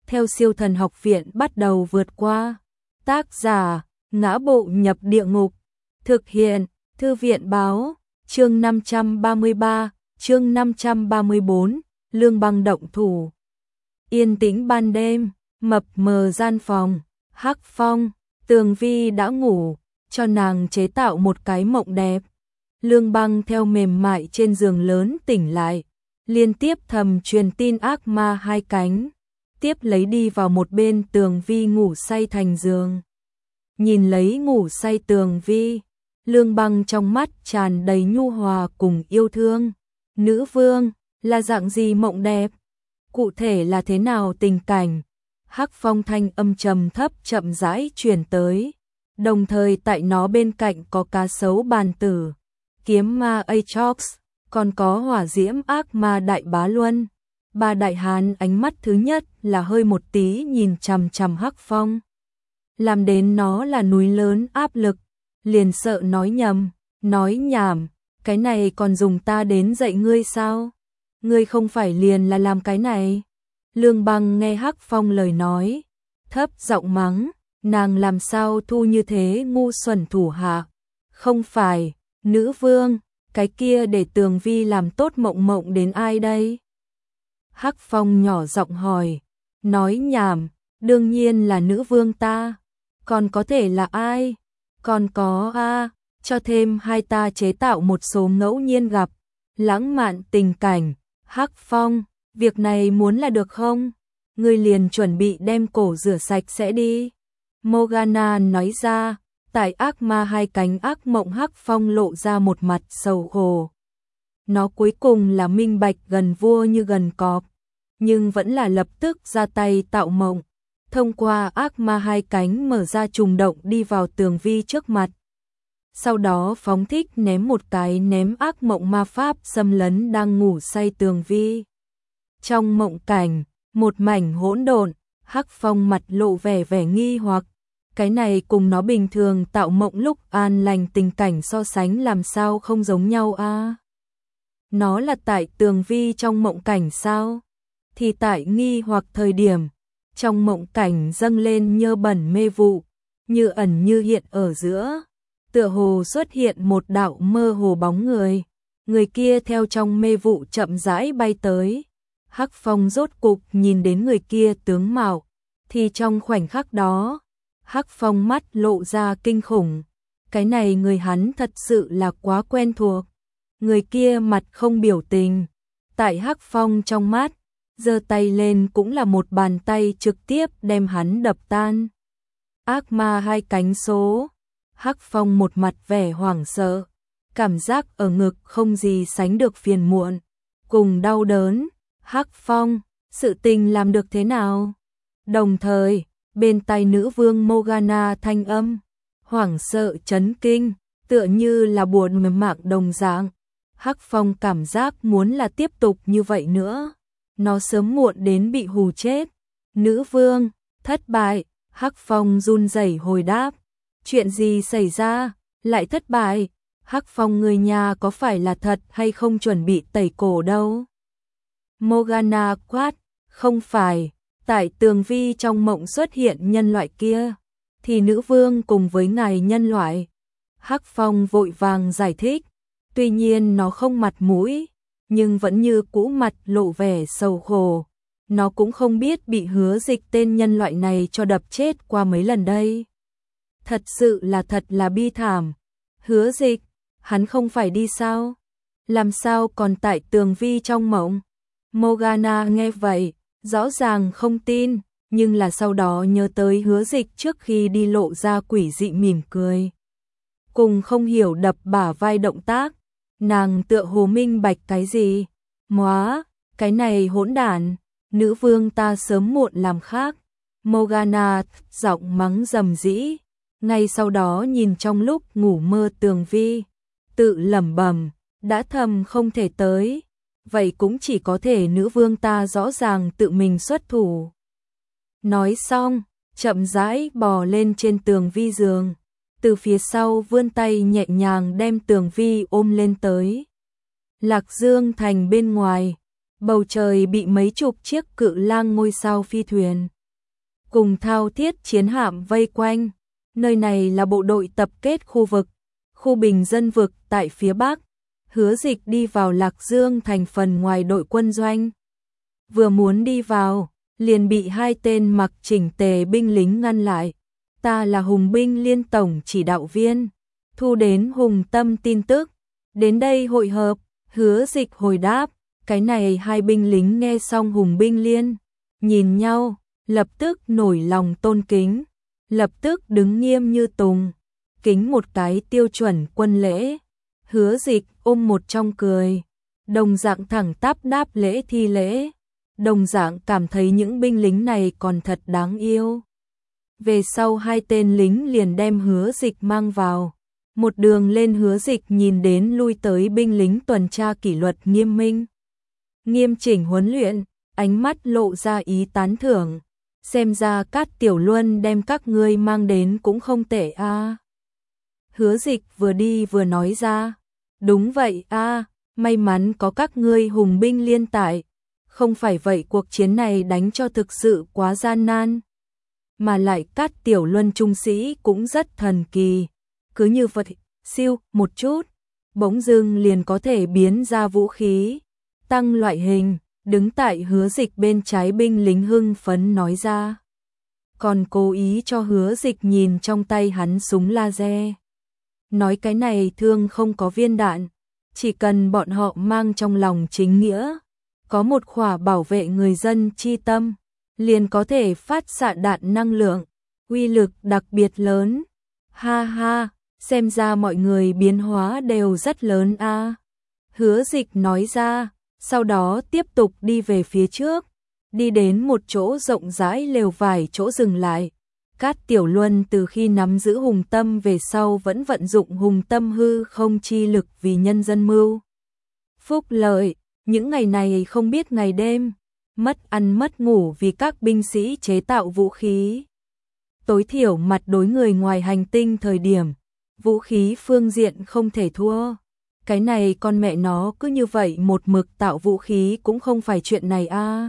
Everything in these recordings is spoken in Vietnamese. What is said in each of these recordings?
theo Siêu Thần Học Viện bắt đầu vượt qua. Tác giả: Ngã Bộ Nhập Địa Ngục. Thực hiện: Thư viện báo. Chương 533, chương 534, Lương Băng động thủ. Yên tĩnh ban đêm, mập mờ gian phòng, Hắc Phong, Tường Vi đã ngủ, cho nàng chế tạo một cái mộng đẹp. Lương Băng theo mềm mại trên giường lớn tỉnh lại, liên tiếp thầm truyền tin ác ma hai cánh, tiếp lấy đi vào một bên Tường Vi ngủ say thành giường. Nhìn lấy ngủ say Tường Vi, Lương Băng trong mắt tràn đầy nhu hòa cùng yêu thương. Nữ vương, là dạng gì mộng đẹp? Cụ thể là thế nào tình cảnh? Hắc Phong thanh âm trầm thấp chậm rãi truyền tới, đồng thời tại nó bên cạnh có cá sấu bàn tử, kiếm ma Atrox, còn có hỏa diễm ác ma Đại Bá Luân. Ba đại hán ánh mắt thứ nhất là hơi một tí nhìn chằm chằm Hắc Phong, làm đến nó là núi lớn áp lực, liền sợ nói nhầm, nói nhảm, cái này còn dùng ta đến dạy ngươi sao? Ngươi không phải liền là làm cái này? Lương Băng nghe Hắc Phong lời nói, thấp giọng mắng, nàng làm sao thu như thế ngu xuẩn thủ hạ? Không phải, nữ vương, cái kia để Tường Vi làm tốt mộng mộng đến ai đây? Hắc Phong nhỏ giọng hỏi, nói nhảm, đương nhiên là nữ vương ta, còn có thể là ai? Còn có cho thêm hai ta chế tạo một số ngẫu nhiên gặp, lãng mạn tình cảnh. Hắc Phong, việc này muốn là được không? Ngươi liền chuẩn bị đem cổ rửa sạch sẽ đi. Morgana nói ra, tại ác ma hai cánh ác mộng. Hắc Phong lộ ra một mặt sầu khổ. Nó cuối cùng là minh bạch gần vua như gần cọp, nhưng vẫn là lập tức ra tay tạo mộng. Thông qua ác ma hai cánh mở ra trùng động đi vào Tường Vi trước mặt. Sau đó phóng thích ném một cái ném ác mộng ma pháp xâm lấn đang ngủ say Tường Vi. Trong mộng cảnh, một mảnh hỗn độn, Hắc Phong mặt lộ vẻ nghi hoặc, cái này cùng nó bình thường tạo mộng lúc an lành tình cảnh so sánh làm sao không giống nhau a? Nó là tại Tường Vi trong mộng cảnh sao? Thì tại nghi hoặc thời điểm, trong mộng cảnh dâng lên nhơ bẩn mê vụ, như ẩn như hiện ở giữa. Tựa hồ xuất hiện một đạo mơ hồ bóng người, người kia theo trong mê vụ chậm rãi bay tới. Hắc Phong rốt cục nhìn đến người kia tướng mạo, thì trong khoảnh khắc đó, Hắc Phong mắt lộ ra kinh khủng. Cái này người hắn thật sự là quá quen thuộc. Người kia mặt không biểu tình, tại Hắc Phong trong mắt, giơ tay lên cũng là một bàn tay trực tiếp đem hắn đập tan. Ác ma hai cánh số. Hắc Phong một mặt vẻ hoảng sợ, cảm giác ở ngực không gì sánh được phiền muộn, cùng đau đớn. Hắc Phong, sự tình làm được thế nào? Đồng thời, bên tai nữ vương Morgana thanh âm, hoảng sợ chấn kinh, tựa như là buồn mạng đồng dạng. Hắc Phong cảm giác muốn là tiếp tục như vậy nữa, nó sớm muộn đến bị hù chết. Nữ vương, thất bại. Hắc Phong run rẩy hồi đáp. Chuyện gì xảy ra, lại thất bại? Hắc Phong người nhà có phải là thật hay không chuẩn bị tẩy cổ đâu? Morgana quát, không phải, tại Tường Vi trong mộng xuất hiện nhân loại kia, thì nữ vương cùng với ngài nhân loại. Hắc Phong vội vàng giải thích, tuy nhiên nó không mặt mũi, nhưng vẫn như cũ mặt lộ vẻ sầu khổ. Nó cũng không biết bị Hứa Dịch tên nhân loại này cho đập chết qua mấy lần đây. Thật sự là thật là bi thảm. Hứa Dịch, hắn không phải đi sao? Làm sao còn tại Tường Vi trong mộng? Morgana nghe vậy, rõ ràng không tin, nhưng là sau đó nhớ tới Hứa Dịch trước khi đi lộ ra quỷ dị mỉm cười. Cùng không hiểu đập bả vai động tác, nàng tựa hồ minh bạch cái gì? Móa, cái này hỗn đản, nữ vương ta sớm muộn làm khác. Morgana giọng mắng rầm rĩ, ngay sau đó nhìn trong lúc ngủ mơ Tường Vi, tự lẩm bẩm, đã thầm không thể tới, vậy cũng chỉ có thể nữ vương ta rõ ràng tự mình xuất thủ. Nói xong, chậm rãi bò lên trên Tường Vi giường, từ phía sau vươn tay nhẹ nhàng đem Tường Vi ôm lên tới. Lạc Dương thành bên ngoài, bầu trời bị mấy chục chiếc cự lang ngôi sao phi thuyền cùng thao thiết chiến hạm vây quanh. Nơi này là bộ đội tập kết khu vực, khu bình dân vực tại phía Bắc. Hứa Dịch đi vào Lạc Dương thành phần ngoài đội quân doanh. Vừa muốn đi vào, liền bị hai tên mặc chỉnh tề binh lính ngăn lại. Ta là Hùng binh liên tổng chỉ đạo viên, thu đến Hùng Tâm tin tức, đến đây hội hợp. Hứa Dịch hồi đáp. Cái này hai binh lính nghe xong Hùng binh liên, nhìn nhau, lập tức nổi lòng tôn kính, lập tức đứng nghiêm như tùng, kính một cái tiêu chuẩn quân lễ. Hứa Dịch ôm một trong cười, đồng dạng thẳng tắp đáp lễ thi lễ, đồng dạng cảm thấy những binh lính này còn thật đáng yêu. Về sau hai tên lính liền đem Hứa Dịch mang vào. Một đường lên Hứa Dịch nhìn đến lui tới binh lính tuần tra kỷ luật nghiêm minh, nghiêm chỉnh huấn luyện, ánh mắt lộ ra ý tán thưởng. Xem ra Cát Tiểu Luân đem các ngươi mang đến cũng không tệ a. Hứa Dịch vừa đi vừa nói ra. Đúng vậy a, may mắn có các ngươi Hùng binh liên tại. Không phải vậy cuộc chiến này đánh cho thực sự quá gian nan. Mà lại Cát Tiểu Luân trung sĩ cũng rất thần kỳ. Cứ như vậy, siêu một chút, bỗng dưng liền có thể biến ra vũ khí, tăng loại hình. Đứng tại Hứa Dịch bên trái binh lính hưng phấn nói ra. Còn cố ý cho Hứa Dịch nhìn trong tay hắn súng laser. Nói cái này thương không có viên đạn, chỉ cần bọn họ mang trong lòng chính nghĩa, có một khỏa bảo vệ người dân chi tâm, liền có thể phát xạ đạn năng lượng, uy lực đặc biệt lớn. Ha ha, xem ra mọi người biến hóa đều rất lớn a. Hứa Dịch nói ra. Sau đó tiếp tục đi về phía trước, đi đến một chỗ rộng rãi lều vải chỗ dừng lại. Cát Tiểu Luân từ khi nắm giữ Hùng Tâm về sau vẫn vận dụng Hùng Tâm hư không chi lực vì nhân dân mưu phúc lợi, những ngày này không biết ngày đêm, mất ăn mất ngủ vì các binh sĩ chế tạo vũ khí. Tối thiểu mặt đối người ngoài hành tinh thời điểm, vũ khí phương diện không thể thua. Cái này con mẹ nó cứ như vậy một mực tạo vũ khí cũng không phải chuyện này a.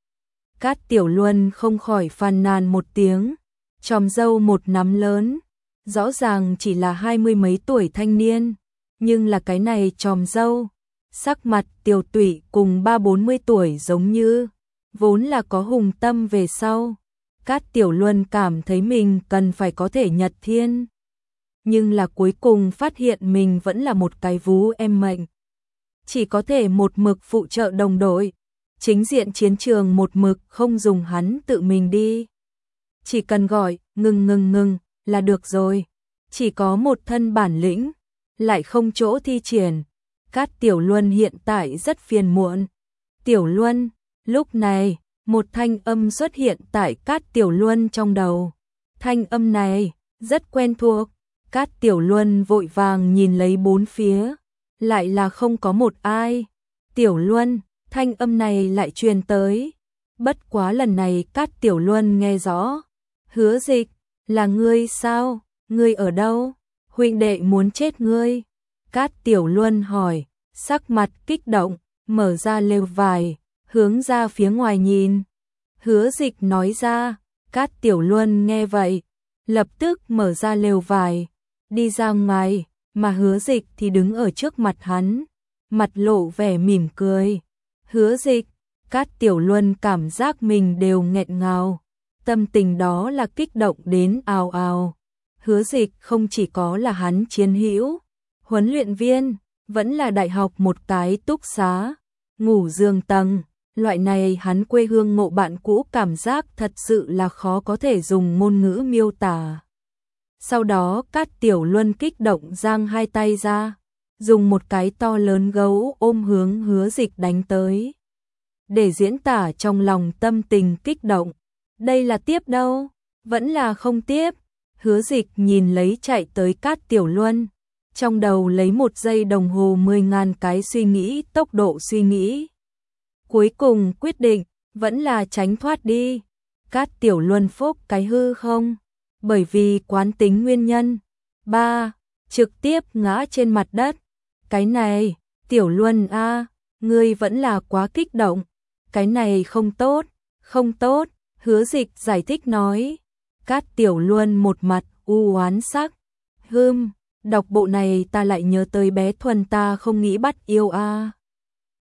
Cát Tiểu Luân không khỏi phàn nàn một tiếng, chòm râu một nắm lớn, rõ ràng chỉ là 20 mấy tuổi thanh niên, nhưng là cái này chòm râu, sắc mặt tiều tụy cùng 30-40 tuổi giống như, vốn là có Hùng Tâm về sau. Cát Tiểu Luân cảm thấy mình cần phải có thể nhật thiên. Nhưng là cuối cùng phát hiện mình vẫn là một cái vú em mệnh. Chỉ có thể một mực phụ trợ đồng đội. Chính diện chiến trường một mực không dùng hắn tự mình đi. Chỉ cần gọi, ngừng là được rồi. Chỉ có một thân bản lĩnh, lại không chỗ thi triển. Cát Tiểu Luân hiện tại rất phiền muộn. Tiểu Luân, lúc này, một thanh âm xuất hiện tại Cát Tiểu Luân trong đầu. Thanh âm này, rất quen thuộc. Cát Tiểu Luân vội vàng nhìn lấy bốn phía, lại là không có một ai. Tiểu Luân, thanh âm này lại truyền tới. Bất quá lần này Cát Tiểu Luân nghe rõ. Hứa Dịch, là ngươi sao? Ngươi ở đâu? Huynh đệ muốn chết ngươi. Cát Tiểu Luân hỏi, sắc mặt kích động, mở ra lều vải, hướng ra phía ngoài nhìn. Hứa Dịch nói ra. Cát Tiểu Luân nghe vậy, lập tức mở ra lều vải, đi ra ngoài, mà Hứa Dịch thì đứng ở trước mặt hắn, mặt lộ vẻ mỉm cười. Hứa Dịch, Cát Tiểu Luân cảm giác mình đều nghẹn ngào, tâm tình đó là kích động đến ào ào. Hứa Dịch không chỉ có là hắn chiến hữu, huấn luyện viên, vẫn là đại học một cái túc xá, ngủ giường tầng, loại này hắn quê hương ngộ bạn cũ cảm giác thật sự là khó có thể dùng ngôn ngữ miêu tả. Sau đó Cát Tiểu Luân kích động giang hai tay ra, dùng một cái to lớn gấu ôm hướng Hứa Dịch đánh tới. Để diễn tả trong lòng tâm tình kích động, đây là tiếp đâu, vẫn là không tiếp. Hứa Dịch nhìn lấy chạy tới Cát Tiểu Luân, trong đầu lấy 1 giây đồng hồ 10.000 cái suy nghĩ, tốc độ suy nghĩ. Cuối cùng quyết định, vẫn là tránh thoát đi. Cát Tiểu Luân phốc cái hư không, bởi vì quán tính nguyên nhân. Trực tiếp ngã trên mặt đất. Cái này, Tiểu Luân a, ngươi vẫn là quá kích động. Cái này không tốt, không tốt. Hứa Dịch giải thích nói. Cát Tiểu Luân một mặt u oán sắc. Đọc bộ này ta lại nhớ tới bé Thuần ta không nghĩ bắt yêu a.